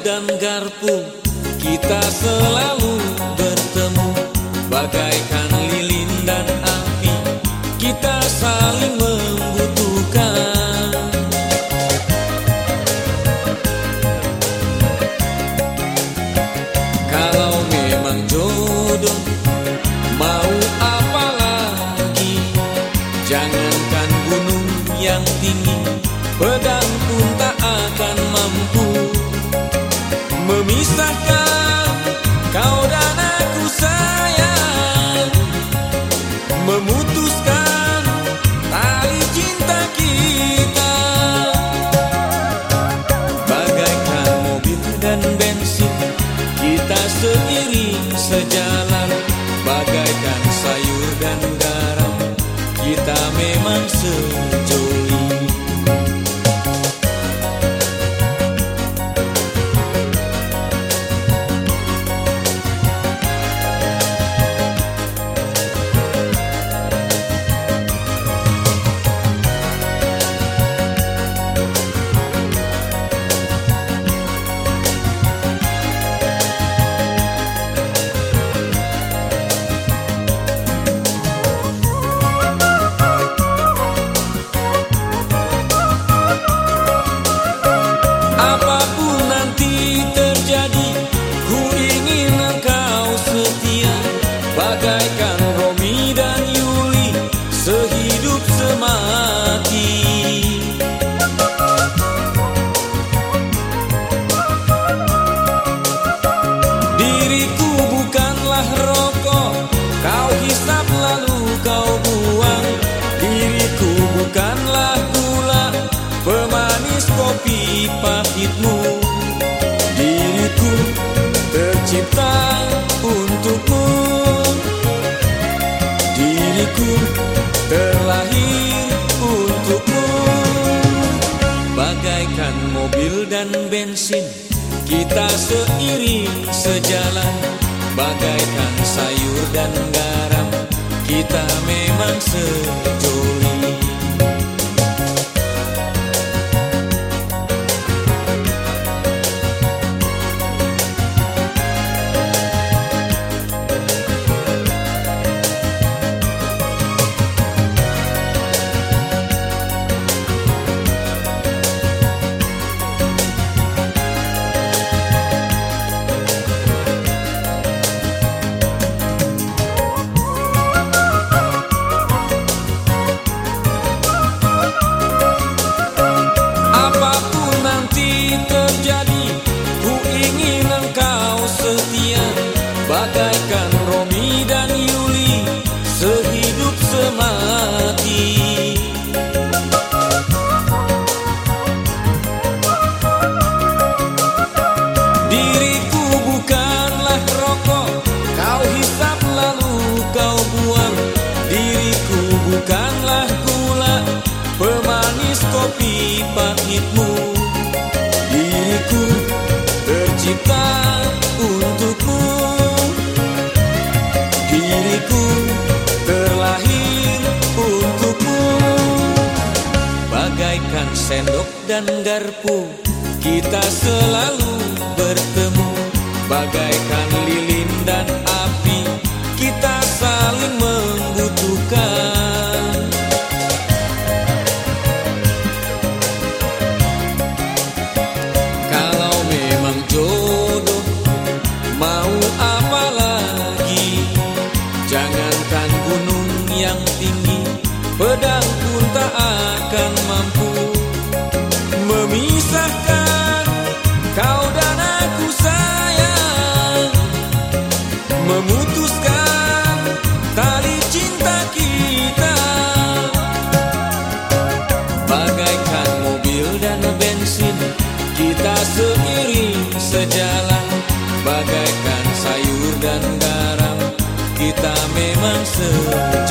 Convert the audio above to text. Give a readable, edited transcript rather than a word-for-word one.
dan garpu, kita selalu bertemu. Bagaikan lilin dan api, kita saling membutuhkan. Kalau memang jodoh, mau apa lagi? Jangankan gunung yang tinggi, pedang pun tak akan mampu memisahkan kau dan aku sayang, memutuskan tali cinta kita. Bagaikan mobil dan bensin, kita seiring sejalan. Bagaikan sayur dan garam, kita memang sejoli. Bagaikan Romi dan Yuli, sehidup semati. Diriku bukanlah rokok, kau hisap lalu kau buang. Diriku bukanlah gula, pemanis kopi pahitmu. Diriku tercipta untukmu, diriku terlahir untukmu. Bagaikan mobil dan bensin, kita seiring sejalan. Bagaikan sayur dan garam, kita memang sejoli. Terjadi, ku ingin engkau setia. Bagaikan Romi dan Yuli, sehidup semati. Diriku bukanlah rokok, kau hisap lalu kau buang. Diriku bukanlah gula, pemanis kopi pahitmu. Diriku tercipta untukmu, diriku terlahir untukmu. Bagaikan sendok dan garpu, kita selalu bertemu. Bagaikan lilin dan api, kita saling membutuhkan. Jodoh, mau apa lagi? Jangankan gunung yang tinggi, pedang pun tak akan mampu memisahkan kau dan aku sayang, memutuskan tali cinta kita. Bagaikan mobil dan bensin, kita seiring sejalan. Bagaikan sayur dan garam, kita memang